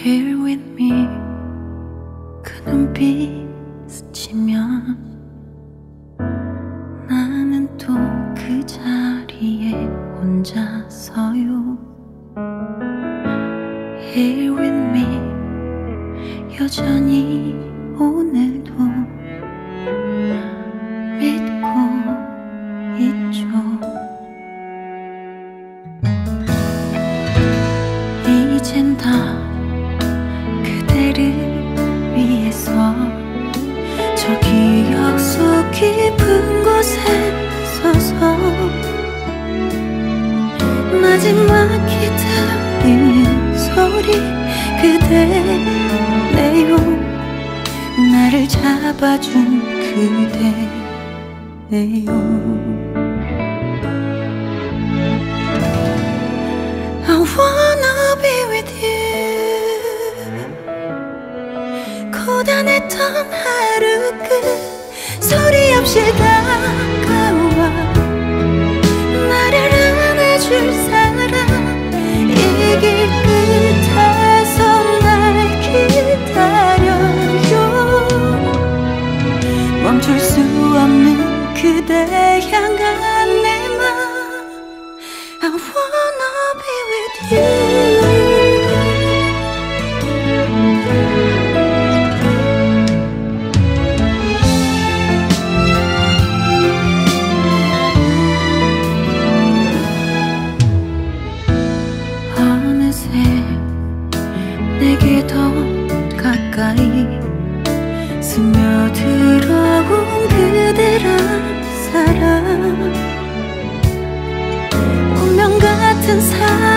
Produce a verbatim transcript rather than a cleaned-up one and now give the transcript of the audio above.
Here with me 그 눈빛 스치면 나는 또 그 자리에 혼자 서요. Here with me 여전히 오늘도 믿고 있죠. 이젠 다 그대를 위해서 저 기억 속 깊은 곳에 서서 마지막 기다리는 소리 그대네요. 나를 잡아준 그대네요. I wanna be with you. 고단했던 하루 끝 소리 없이 다가와 나를 안아줄 사람 이 길 끝에서 날 기다려요. 멈출 수 없는 그대 향한 내 맘 I wanna be with you. 어느새 내게 더 가까이 스며들어온 그대란 사람 운명 같은 사람